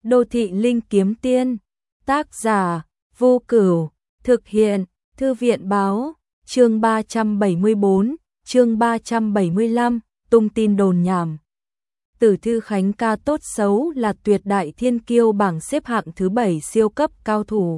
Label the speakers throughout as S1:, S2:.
S1: Đô thị linh kiếm tiên, tác giả, Vô Cửu, thực hiện, Thư viện báo, chương 374, chương 375, tung tin đồn nhảm. Tử Thư Khánh ca tốt xấu là tuyệt đại thiên kiêu bảng xếp hạng thứ 7 siêu cấp cao thủ.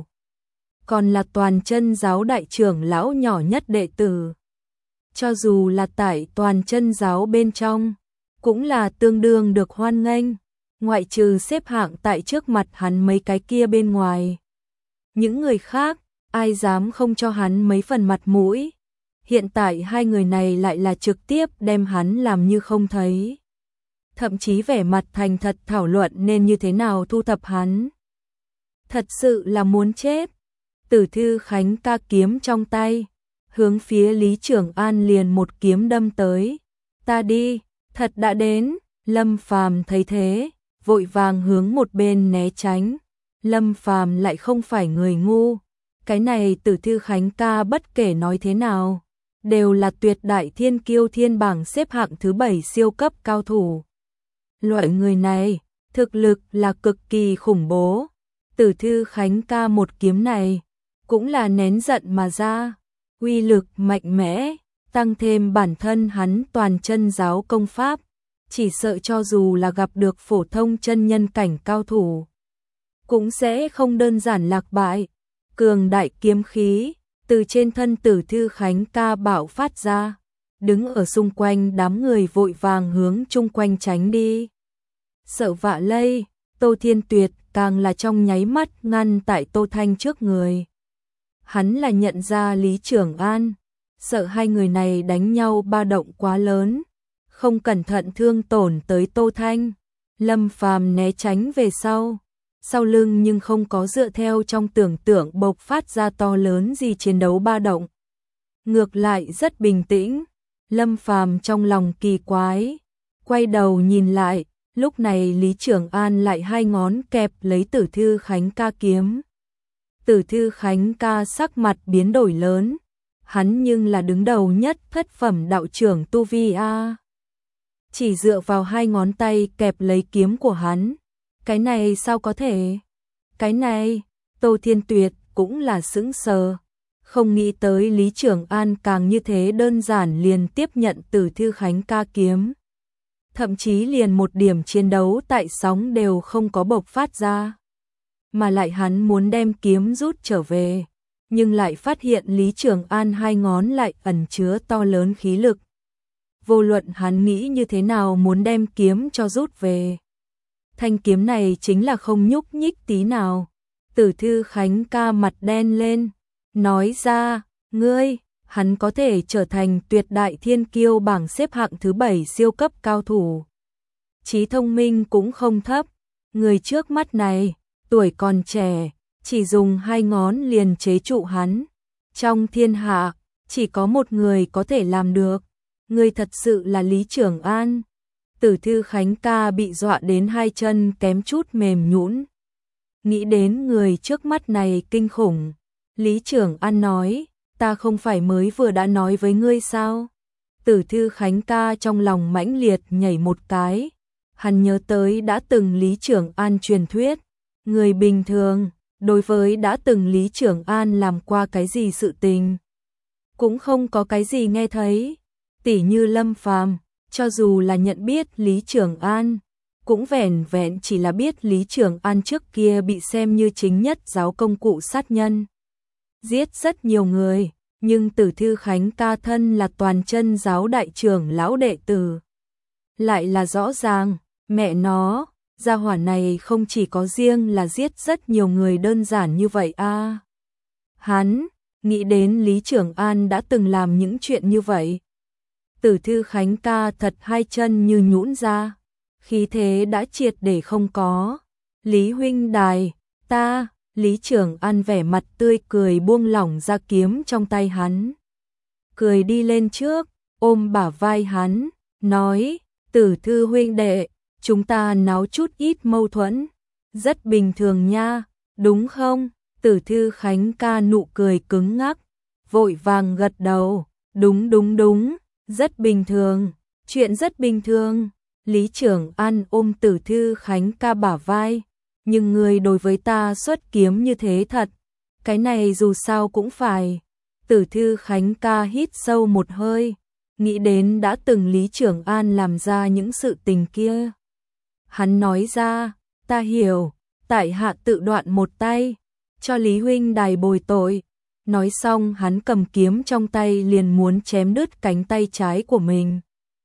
S1: Còn là toàn chân giáo đại trưởng lão nhỏ nhất đệ tử. Cho dù là tại toàn chân giáo bên trong, cũng là tương đương được hoan nghênh, ngoại trừ xếp hạng tại trước mặt hắn mấy cái kia bên ngoài. Những người khác, ai dám không cho hắn mấy phần mặt mũi. Hiện tại hai người này lại là trực tiếp đem hắn làm như không thấy. Thậm chí vẻ mặt thành thật thảo luận nên như thế nào thu thập hắn. Thật sự là muốn chết. Tử Thư Khánh ca kiếm trong tay, hướng phía Lý Trường An liền một kiếm đâm tới. Ta đi, thật đã đến. Lâm Phàm thấy thế, vội vàng hướng một bên né tránh. Lâm Phàm lại không phải người ngu. Cái này Tử Thư Khánh ca bất kể nói thế nào, đều là tuyệt đại thiên kiêu thiên bảng xếp hạng thứ 7 siêu cấp cao thủ. Loại người này, thực lực là cực kỳ khủng bố. Tử Thư Khánh ca một kiếm này, cũng là nén giận mà ra. Uy lực mạnh mẽ, tăng thêm bản thân hắn toàn chân giáo công pháp. Chỉ sợ cho dù là gặp được phổ thông chân nhân cảnh cao thủ, cũng sẽ không đơn giản lạc bại. Cường đại kiếm khí, từ trên thân Tử Thư Khánh ca bạo phát ra. Đứng ở xung quanh đám người vội vàng hướng chung quanh tránh đi. Sợ vạ lây, Tô Thiên Tuyệt càng là trong nháy mắt ngăn tại Tô Thanh trước người. Hắn là nhận ra Lý Trường An, sợ hai người này đánh nhau ba động quá lớn, không cẩn thận thương tổn tới Tô Thanh. Lâm Phàm né tránh về sau lưng nhưng không có dựa theo trong tưởng tượng bộc phát ra to lớn gì chiến đấu ba động. Ngược lại rất bình tĩnh. Lâm Phàm trong lòng kỳ quái, quay đầu nhìn lại, lúc này Lý Trường An lại hai ngón kẹp lấy Tử Thư Khánh ca kiếm. Tử Thư Khánh ca sắc mặt biến đổi lớn, hắn nhưng là đứng đầu nhất thất phẩm đạo trưởng tu vi a. Chỉ dựa vào hai ngón tay kẹp lấy kiếm của hắn, cái này sao có thể? Cái này, Tô Thiên Tuyệt cũng là sững sờ, không nghĩ tới Lý Trường An càng như thế đơn giản liền tiếp nhận Tử Thư Khánh ca kiếm. Thậm chí liền một điểm chiến đấu tại sóng đều không có bộc phát ra. Mà lại hắn muốn đem kiếm rút trở về, nhưng lại phát hiện Lý Trường An hai ngón lại ẩn chứa to lớn khí lực. Vô luận hắn nghĩ như thế nào muốn đem kiếm cho rút về, thanh kiếm này chính là không nhúc nhích tí nào. Tử Thư Khánh ca mặt đen lên, nói ra, ngươi, hắn có thể trở thành tuyệt đại thiên kiêu bảng xếp hạng thứ 7 siêu cấp cao thủ. Trí thông minh cũng không thấp, người trước mắt này, tuổi còn trẻ, chỉ dùng hai ngón liền chế trụ hắn. Trong thiên hạ, chỉ có một người có thể làm được, người thật sự là Lý Trường An. Tử Thư Khánh ca bị dọa đến hai chân kém chút mềm nhũn. Nghĩ đến người trước mắt này kinh khủng, Lý Trường An nói, ta không phải mới vừa đã nói với ngươi sao? Tử Thư Khánh ca trong lòng mãnh liệt nhảy một cái, hắn nhớ tới đã từng Lý Trường An truyền thuyết, người bình thường, đối với đã từng Lý Trường An làm qua cái gì sự tình, cũng không có cái gì nghe thấy. Tỉ như Lâm Phàm, cho dù là nhận biết Lý Trường An, cũng vẻn vẹn chỉ là biết Lý Trường An trước kia bị xem như chính nhất giáo công cụ sát nhân, giết rất nhiều người, nhưng Tử Thư Khánh ca thân là toàn chân giáo đại trưởng lão đệ tử. Lại là rõ ràng, mẹ nó, gia hỏa này không chỉ có riêng là giết rất nhiều người đơn giản như vậy a. Hắn, nghĩ đến Lý Trường An đã từng làm những chuyện như vậy. Tử Thư Khánh ca thật hai chân như nhũn ra, khí thế đã triệt để không có. Lý huynh đài, ta, Lý Trường An vẻ mặt tươi cười buông lỏng ra kiếm trong tay hắn. Cười đi lên trước, ôm bả vai hắn, nói, Tử Thư huynh đệ, chúng ta náo chút ít mâu thuẫn, rất bình thường nha, đúng không? Tử Thư Khánh ca nụ cười cứng ngắc, vội vàng gật đầu, đúng, rất bình thường, chuyện rất bình thường. Lý Trường An ôm Tử Thư Khánh ca bả vai, nhưng ngươi đối với ta xuất kiếm như thế thật, cái này dù sao cũng phải. Tử Thư Khánh ca hít sâu một hơi, nghĩ đến đã từng Lý Trường An làm ra những sự tình kia. Hắn nói ra, ta hiểu, tại hạ tự đoạn một tay, cho Lý huynh đài bồi tội. Nói xong hắn cầm kiếm trong tay liền muốn chém đứt cánh tay trái của mình.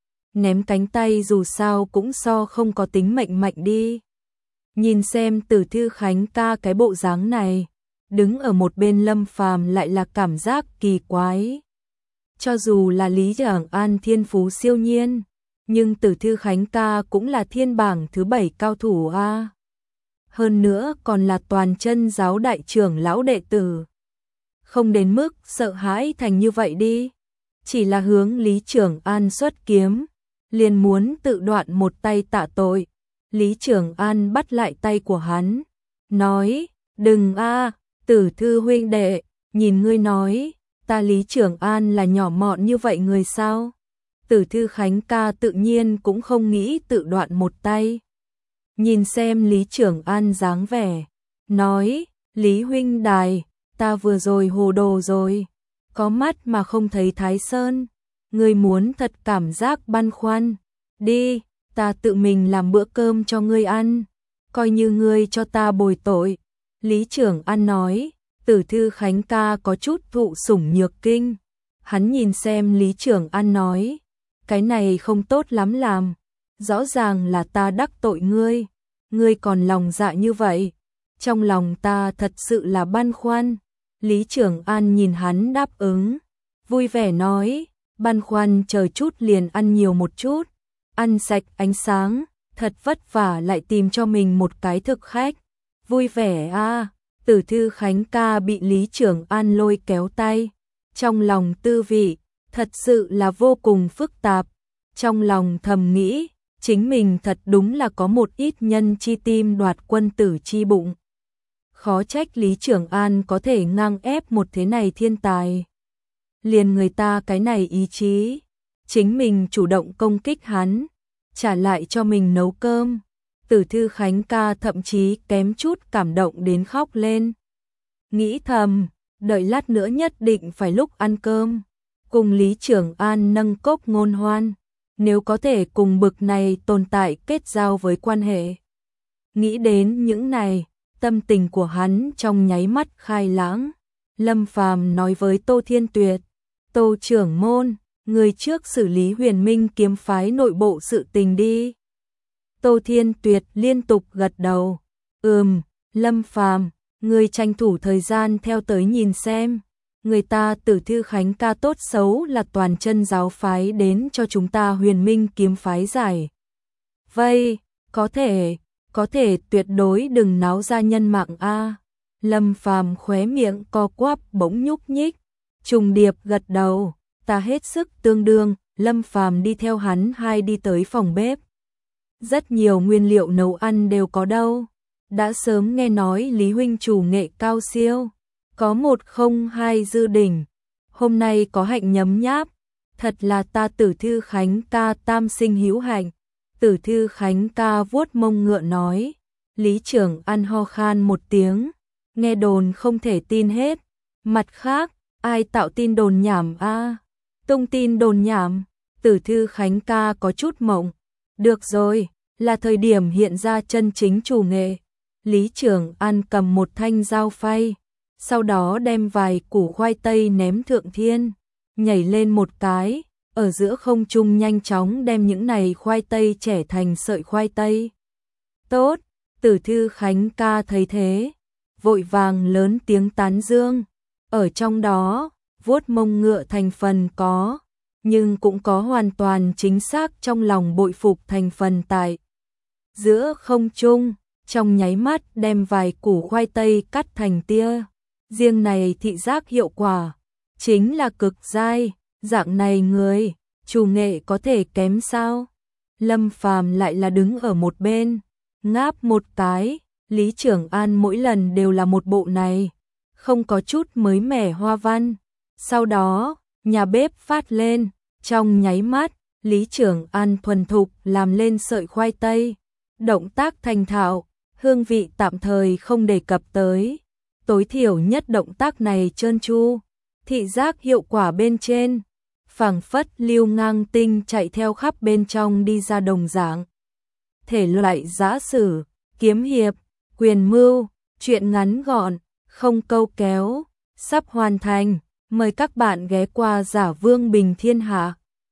S1: Ném cánh tay dù sao cũng so không có tính mệnh mạnh đi. Nhìn xem Tử Thư Khánh ca cái bộ dáng này, đứng ở một bên Lâm Phàm lại là cảm giác kỳ quái. Cho dù là Lý Trường An thiên phú siêu nhiên, nhưng Tử Thư Khánh ca cũng là thiên bảng thứ 7 cao thủ a. Hơn nữa còn là toàn chân giáo đại trưởng lão đệ tử. Không đến mức sợ hãi thành như vậy đi. Chỉ là hướng Lý Trường An xuất kiếm, liền muốn tự đoạn một tay tạ tội. Lý Trường An bắt lại tay của hắn, nói, đừng a, Tử Thư huynh đệ, nhìn ngươi nói, ta Lý Trường An là nhỏ mọn như vậy người sao? Tử Thư Khánh ca tự nhiên cũng không nghĩ tự đoạn một tay. Nhìn xem Lý Trường An dáng vẻ, nói, Lý huynh đài, ta vừa rồi hồ đồ rồi, có mắt mà không thấy Thái Sơn, ngươi muốn thật cảm giác băn khoăn, đi, ta tự mình làm bữa cơm cho ngươi ăn, coi như ngươi cho ta bồi tội. Lý Trường An nói, Tử Thư Khánh ca có chút thụ sủng nhược kinh, hắn nhìn xem Lý Trường An nói, cái này không tốt lắm làm, rõ ràng là ta đắc tội ngươi, ngươi còn lòng dạ như vậy, trong lòng ta thật sự là băn khoăn. Lý Trường An nhìn hắn đáp ứng, vui vẻ nói, băn khoăn chờ chút liền ăn nhiều một chút, ăn sạch ánh sáng, thật vất vả lại tìm cho mình một cái thực khách, vui vẻ a. Tử Thư Khánh ca bị Lý Trường An lôi kéo tay, trong lòng tư vị, thật sự là vô cùng phức tạp, trong lòng thầm nghĩ, chính mình thật đúng là có một ít nhân chi tim đoạt quân tử chi bụng. Khó trách Lý Trường An có thể ngang ép một thế này thiên tài. Liền người ta cái này ý chí, chính mình chủ động công kích hắn, trả lại cho mình nấu cơm. Tử Thư Khánh ca thậm chí kém chút cảm động đến khóc lên. Nghĩ thầm, đợi lát nữa nhất định phải lúc ăn cơm, cùng Lý Trường An nâng cốc ngôn hoan, nếu có thể cùng bực này tồn tại kết giao với quan hệ. Nghĩ đến những này, tâm tình của hắn trong nháy mắt khai lãng. Lâm Phàm nói với Tô Thiên Tuyệt, Tô trưởng môn, người trước xử lý Huyền Minh kiếm phái nội bộ sự tình đi. Tô Thiên Tuyệt liên tục gật đầu, Lâm Phàm, người tranh thủ thời gian theo tới nhìn xem, người ta Tử Thư Khánh ca tốt xấu là toàn chân giáo phái đến cho chúng ta Huyền Minh kiếm phái giải. Vây, có thể tuyệt đối đừng náo ra nhân mạng a. Lâm Phàm khóe miệng co quắp bỗng nhúc nhích, trùng điệp gật đầu, ta hết sức tương đương. Lâm Phàm đi theo hắn hai đi tới phòng bếp. Rất nhiều nguyên liệu nấu ăn đều có đâu. Đã sớm nghe nói Lý huynh chủ nghệ cao siêu, có 102 dư đỉnh. Hôm nay có hạnh nhấm nháp, thật là ta Tử Thư Khánh ca tam sinh hữu hạnh. Tử Thư Khánh ca vuốt mông ngựa nói. Lý Trường An ho khan một tiếng, nghe đồn không thể tin hết. Mặt khác, ai tạo tin đồn nhảm a? Tung tin đồn nhảm. Tử Thư Khánh ca có chút mộng. Được rồi, là thời điểm hiện ra chân chính chủ nghệ. Lý Trường An cầm một thanh dao phay, sau đó đem vài củ khoai tây ném thượng thiên, nhảy lên một cái, ở giữa không trung nhanh chóng đem những này khoai tây chẻ thành sợi khoai tây. Tốt, Tử Thư Khánh ca thấy thế, vội vàng lớn tiếng tán dương, ở trong đó, vuốt mông ngựa thành phần có, nhưng cũng có hoàn toàn chính xác trong lòng bội phục thành phần tại. Giữa không trung, trong nháy mắt đem vài củ khoai tây cắt thành tia, riêng này thị giác hiệu quả, chính là cực dai, dạng này người, chủ nghệ có thể kém sao? Lâm Phàm lại là đứng ở một bên, ngáp một cái, Lý Trường An mỗi lần đều là một bộ này, không có chút mới mẻ hoa văn. Sau đó, nhà bếp phát lên, trong nháy mắt, Lý Trường An thuần thục làm lên sợi khoai tây, động tác thành thạo, hương vị tạm thời không đề cập tới. Tối thiểu nhất động tác này trơn tru, thị giác hiệu quả bên trên, phảng phất Lưu Ngang Tinh chạy theo khắp bên trong đi ra đồng dạng. Thể loại giã sử, kiếm hiệp, quyền mưu, truyện ngắn gọn, không câu kéo, sắp hoàn thành. Mời các bạn ghé qua Giả Vương Bình Thiên Hạ.